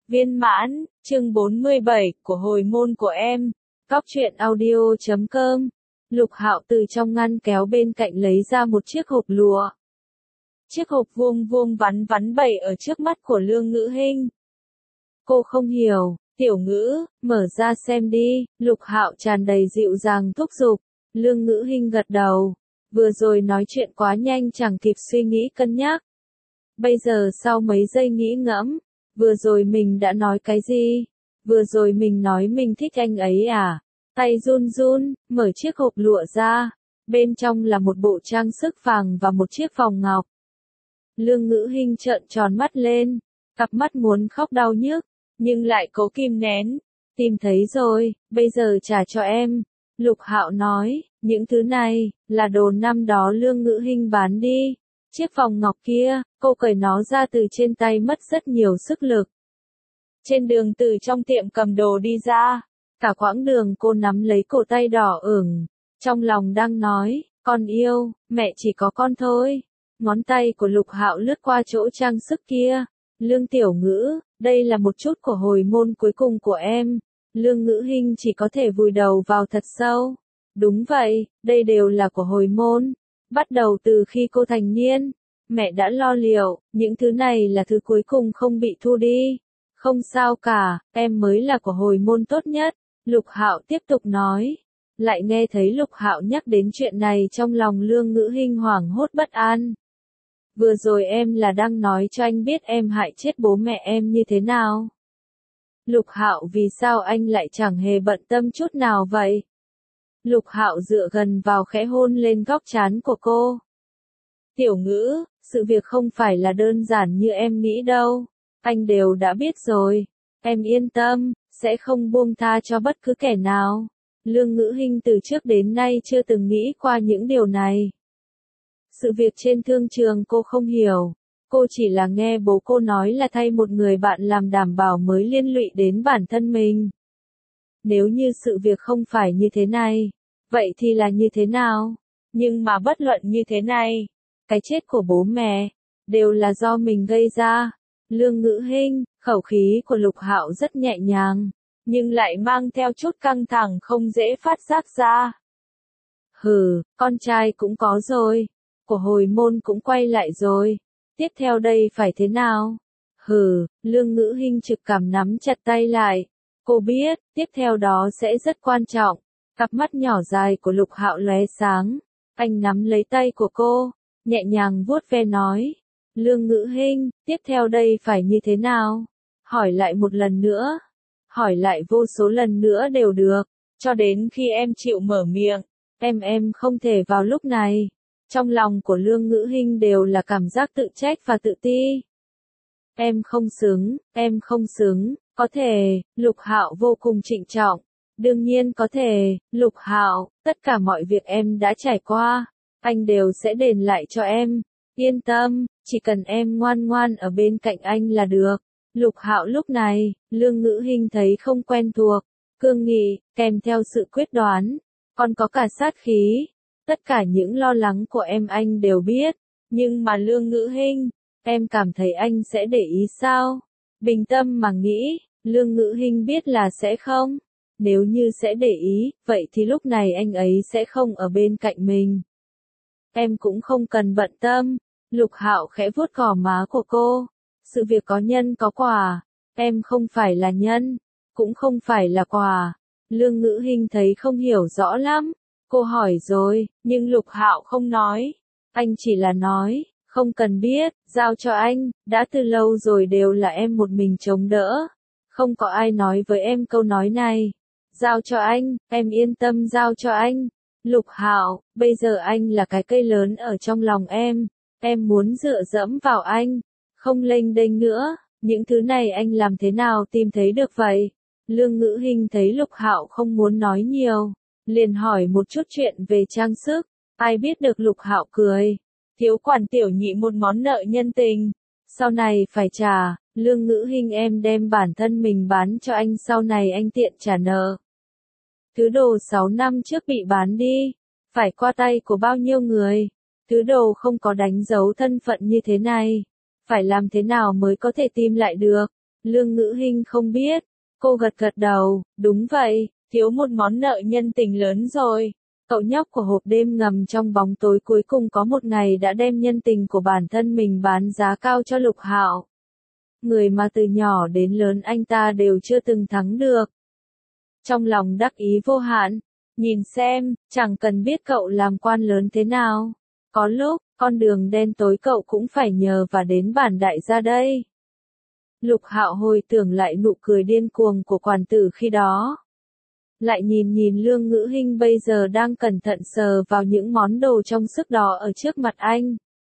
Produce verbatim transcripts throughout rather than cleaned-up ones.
Viên mãn, chương bốn mươi bảy, của hồi môn của em. Cóc truyện audio chấm com. Lục Hạo từ trong ngăn kéo bên cạnh lấy ra một chiếc hộp lụa. Chiếc hộp vuông vuông vắn vắn bày ở trước mắt của Lương Ngữ Hinh. Cô không hiểu, Tiểu Ngữ, mở ra xem đi, Lục Hạo tràn đầy dịu dàng thúc giục. Lương Ngữ Hinh gật đầu. Vừa rồi nói chuyện quá nhanh chẳng kịp suy nghĩ cân nhắc. Bây giờ sau mấy giây nghĩ ngẫm, vừa rồi mình đã nói cái gì? Vừa rồi mình nói mình thích anh ấy à? Tay run run, mở chiếc hộp lụa ra. Bên trong là một bộ trang sức vàng và một chiếc vòng ngọc. Lương Ngữ Hinh trợn tròn mắt lên, cặp mắt muốn khóc đau nhức, nhưng lại cố kìm nén. Tìm thấy rồi, bây giờ trả cho em. Lục Hạo nói, những thứ này, là đồ năm đó Lương Ngữ Hinh bán đi. Chiếc vòng ngọc kia, cô cởi nó ra từ trên tay mất rất nhiều sức lực. Trên đường từ trong tiệm cầm đồ đi ra, cả quãng đường cô nắm lấy cổ tay đỏ ửng, trong lòng đang nói, con yêu, mẹ chỉ có con thôi. Ngón tay của Lục Hạo lướt qua chỗ trang sức kia. Lương Tiểu Ngữ, đây là một chút của hồi môn cuối cùng của em. Lương Ngữ Hinh chỉ có thể vùi đầu vào thật sâu. Đúng vậy, đây đều là của hồi môn. Bắt đầu từ khi cô thành niên, mẹ đã lo liệu, những thứ này là thứ cuối cùng không bị thu đi. Không sao cả, em mới là của hồi môn tốt nhất. Lục Hạo tiếp tục nói. Lại nghe thấy Lục Hạo nhắc đến chuyện này trong lòng Lương Ngữ Hinh hoảng hốt bất an. Vừa rồi em là đang nói cho anh biết em hại chết bố mẹ em như thế nào. Lục Hạo, vì sao anh lại chẳng hề bận tâm chút nào vậy? Lục Hạo dựa gần vào khẽ hôn lên góc trán của cô. Tiểu Ngữ, sự việc không phải là đơn giản như em nghĩ đâu. Anh đều đã biết rồi. Em yên tâm, sẽ không buông tha cho bất cứ kẻ nào. Lương Ngữ Hinh từ trước đến nay chưa từng nghĩ qua những điều này. Sự việc trên thương trường cô không hiểu. Cô chỉ là nghe bố cô nói là thay một người bạn làm đảm bảo mới liên lụy đến bản thân mình. Nếu như sự việc không phải như thế này, vậy thì là như thế nào? Nhưng mà bất luận như thế này, cái chết của bố mẹ, đều là do mình gây ra. Lương Ngữ Hinh, khẩu khí của Lục Hạo rất nhẹ nhàng, nhưng lại mang theo chút căng thẳng không dễ phát giác ra. Hừ, con trai cũng có rồi, của hồi môn cũng quay lại rồi. Tiếp theo đây phải thế nào? Hừ, Lương Ngữ Hinh trực cảm nắm chặt tay lại. Cô biết, tiếp theo đó sẽ rất quan trọng. Cặp mắt nhỏ dài của Lục Hạo lóe sáng. Anh nắm lấy tay của cô, nhẹ nhàng vuốt ve nói. Lương Ngữ Hinh, tiếp theo đây phải như thế nào? Hỏi lại một lần nữa. Hỏi lại vô số lần nữa đều được. Cho đến khi em chịu mở miệng. Em em không thể vào lúc này. Trong lòng của Lương Ngữ Hinh đều là cảm giác tự trách và tự ti. Em không xứng, em không xứng, có thể, Lục Hạo vô cùng trịnh trọng. Đương nhiên có thể, Lục Hạo, tất cả mọi việc em đã trải qua, anh đều sẽ đền lại cho em. Yên tâm, chỉ cần em ngoan ngoan ở bên cạnh anh là được. Lục Hạo lúc này, Lương Ngữ Hinh thấy không quen thuộc, cương nghị, kèm theo sự quyết đoán, còn có cả sát khí. Tất cả những lo lắng của em anh đều biết, nhưng mà Lương Ngữ Hinh, em cảm thấy anh sẽ để ý sao? Bình tâm mà nghĩ, Lương Ngữ Hinh biết là sẽ không. Nếu như sẽ để ý, vậy thì lúc này anh ấy sẽ không ở bên cạnh mình. Em cũng không cần bận tâm. Lục Hạo khẽ vuốt gò má của cô. Sự việc có nhân có quả, em không phải là nhân, cũng không phải là quả. Lương Ngữ Hinh thấy không hiểu rõ lắm. Cô hỏi rồi, nhưng Lục Hạo không nói. Anh chỉ là nói, không cần biết, giao cho anh, đã từ lâu rồi đều là em một mình chống đỡ. Không có ai nói với em câu nói này. Giao cho anh, em yên tâm giao cho anh. Lục Hạo, bây giờ anh là cái cây lớn ở trong lòng em. Em muốn dựa dẫm vào anh, không lênh đênh nữa. Những thứ này anh làm thế nào tìm thấy được vậy? Lương Ngữ Hinh thấy Lục Hạo không muốn nói nhiều, liền hỏi một chút chuyện về trang sức. Ai biết được Lục Hạo cười. Thiếu quản tiểu nhị một món nợ nhân tình, sau này phải trả. Lương Ngữ Hinh, em đem bản thân mình bán cho anh, sau này anh tiện trả nợ. Thứ đồ sáu năm trước bị bán đi, phải qua tay của bao nhiêu người? Thứ đồ không có đánh dấu thân phận như thế này, phải làm thế nào mới có thể tìm lại được? Lương Ngữ Hinh không biết. Cô gật gật đầu, đúng vậy, thiếu một món nợ nhân tình lớn rồi. Cậu nhóc của hộp đêm ngầm trong bóng tối cuối cùng có một ngày đã đem nhân tình của bản thân mình bán giá cao cho Lục Hạo. Người mà từ nhỏ đến lớn anh ta đều chưa từng thắng được. Trong lòng đắc ý vô hạn, nhìn xem, chẳng cần biết cậu làm quan lớn thế nào. Có lúc, con đường đen tối cậu cũng phải nhờ và đến bản đại gia đây. Lục Hạo hồi tưởng lại nụ cười điên cuồng của quản tử khi đó. Lại nhìn nhìn Lương Ngữ Hinh bây giờ đang cẩn thận sờ vào những món đồ trong sức đó ở trước mặt anh.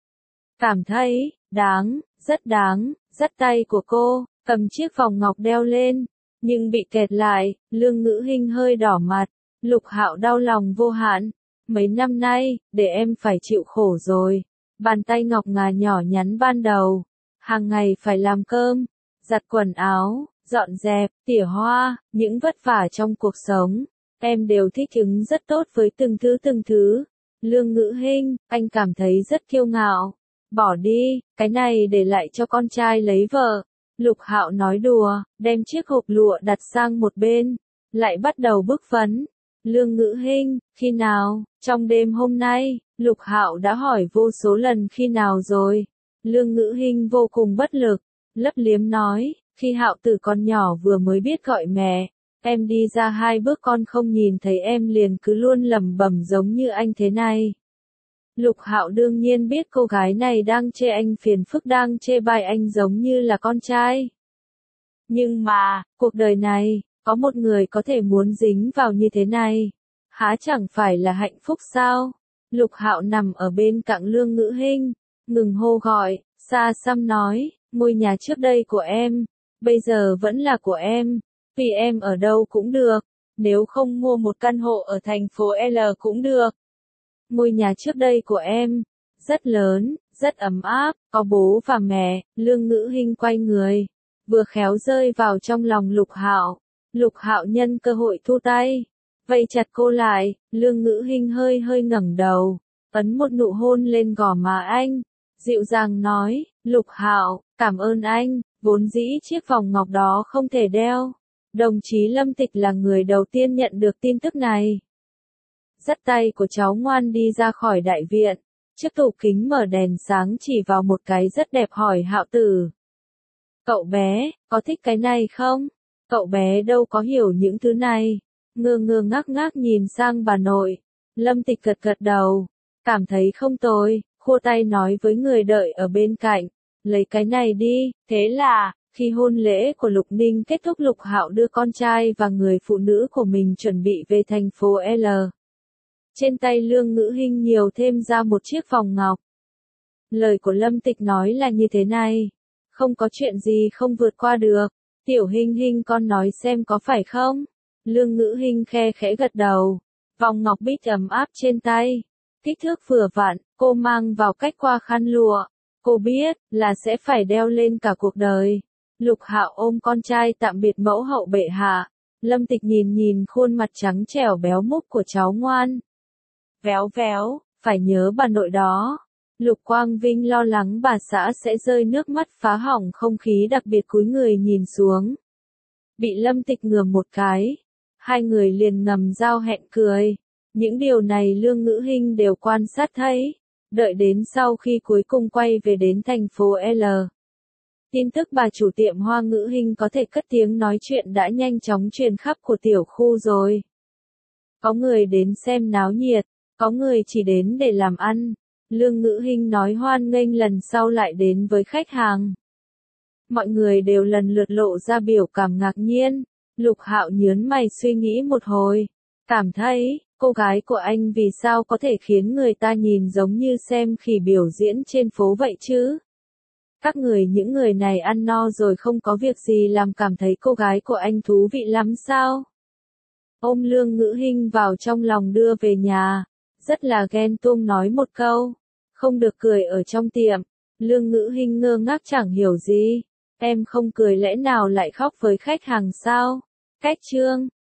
Cảm thấy, đáng, rất đáng, dắt tay của cô, cầm chiếc vòng ngọc đeo lên, nhưng bị kẹt lại, Lương Ngữ Hinh hơi đỏ mặt, Lục Hạo đau lòng vô hạn. Mấy năm nay, để em phải chịu khổ rồi. Bàn tay ngọc ngà nhỏ nhắn ban đầu, hàng ngày phải làm cơm, giặt quần áo, dọn dẹp, tỉa hoa, những vất vả trong cuộc sống, em đều thích ứng rất tốt với từng thứ từng thứ. Lương Ngữ Hinh, anh cảm thấy rất kiêu ngạo. Bỏ đi, cái này để lại cho con trai lấy vợ. Lục Hạo nói đùa, đem chiếc hộp lụa đặt sang một bên, lại bắt đầu bức vấn. Lương Ngữ Hinh, khi nào? Trong đêm hôm nay, Lục Hạo đã hỏi vô số lần khi nào rồi. Lương Ngữ Hinh vô cùng bất lực, lấp liếm nói, khi Hạo Tử con nhỏ vừa mới biết gọi mẹ, em đi ra hai bước con không nhìn thấy em liền cứ luôn lẩm bẩm giống như anh thế này. Lục Hạo đương nhiên biết cô gái này đang chê anh phiền phức, đang chê bai anh giống như là con trai. Nhưng mà, cuộc đời này, có một người có thể muốn dính vào như thế này, há chẳng phải là hạnh phúc sao? Lục Hạo nằm ở bên cạnh Lương Ngữ Hinh, ngừng hô gọi, xa xăm nói, ngôi nhà trước đây của em, bây giờ vẫn là của em, vì em ở đâu cũng được, nếu không mua một căn hộ ở thành phố L cũng được. Ngôi nhà trước đây của em, rất lớn, rất ấm áp, có bố và mẹ. Lương Ngữ Hinh quay người, vừa khéo rơi vào trong lòng Lục Hạo. Lục Hạo nhân cơ hội thu tay, vây chặt cô lại. Lương Ngữ Hinh hơi hơi ngẩng đầu, ấn một nụ hôn lên gò má anh, dịu dàng nói, Lục Hạo, cảm ơn anh, vốn dĩ chiếc vòng ngọc đó không thể đeo. Đồng chí Lâm Tịch là người đầu tiên nhận được tin tức này. Dắt tay của cháu ngoan đi ra khỏi đại viện, chiếc tủ kính mở đèn sáng chỉ vào một cái rất đẹp hỏi Hạo Tử. Cậu bé, có thích cái này không? Cậu bé đâu có hiểu những thứ này. Ngơ ngơ ngác ngác nhìn sang bà nội. Lâm Tịch gật gật đầu, cảm thấy không tồi, khua tay nói với người đợi ở bên cạnh, lấy cái này đi. Thế là, khi hôn lễ của Lục Ninh kết thúc, Lục Hạo đưa con trai và người phụ nữ của mình chuẩn bị về thành phố L. Trên tay Lương Ngữ Hinh nhiều thêm ra một chiếc vòng ngọc. Lời của Lâm Tịch nói là như thế này, không có chuyện gì không vượt qua được. Tiểu Hinh Hinh con nói xem có phải không? Lương Ngữ Hinh khe khẽ gật đầu. Vòng ngọc bích ấm áp trên tay, kích thước vừa vặn, cô mang vào cách qua khăn lụa. Cô biết là sẽ phải đeo lên cả cuộc đời. Lục Hạo ôm con trai tạm biệt mẫu hậu bệ hạ. Lâm Tịch nhìn nhìn khuôn mặt trắng trẻo béo múp của cháu ngoan. Véo véo, phải nhớ bà nội đó. Lục Quang Vinh lo lắng bà xã sẽ rơi nước mắt phá hỏng không khí, đặc biệt cúi người nhìn xuống. Bị Lâm Tịch ngừa một cái, hai người liền ngầm giao hẹn cười. Những điều này Lương Ngữ Hinh đều quan sát thấy. Đợi đến sau khi cuối cùng quay về đến thành phố L. Tin tức bà chủ tiệm hoa Ngữ Hinh có thể cất tiếng nói chuyện đã nhanh chóng truyền khắp của tiểu khu rồi. Có người đến xem náo nhiệt, có người chỉ đến để làm ăn. Lương Ngữ Hinh nói hoan nghênh lần sau lại đến với khách hàng. Mọi người đều lần lượt lộ ra biểu cảm ngạc nhiên. Lục Hạo nhớn mày suy nghĩ một hồi, cảm thấy, cô gái của anh vì sao có thể khiến người ta nhìn giống như xem khỉ biểu diễn trên phố vậy chứ? Các người những người này ăn no rồi không có việc gì làm, cảm thấy cô gái của anh thú vị lắm sao? Ôm Lương Ngữ Hinh vào trong lòng đưa về nhà, rất là ghen tuông nói một câu, không được cười ở trong tiệm. Lương Ngữ Hinh ngơ ngác chẳng hiểu gì, em không cười lẽ nào lại khóc với khách hàng sao? Cách chương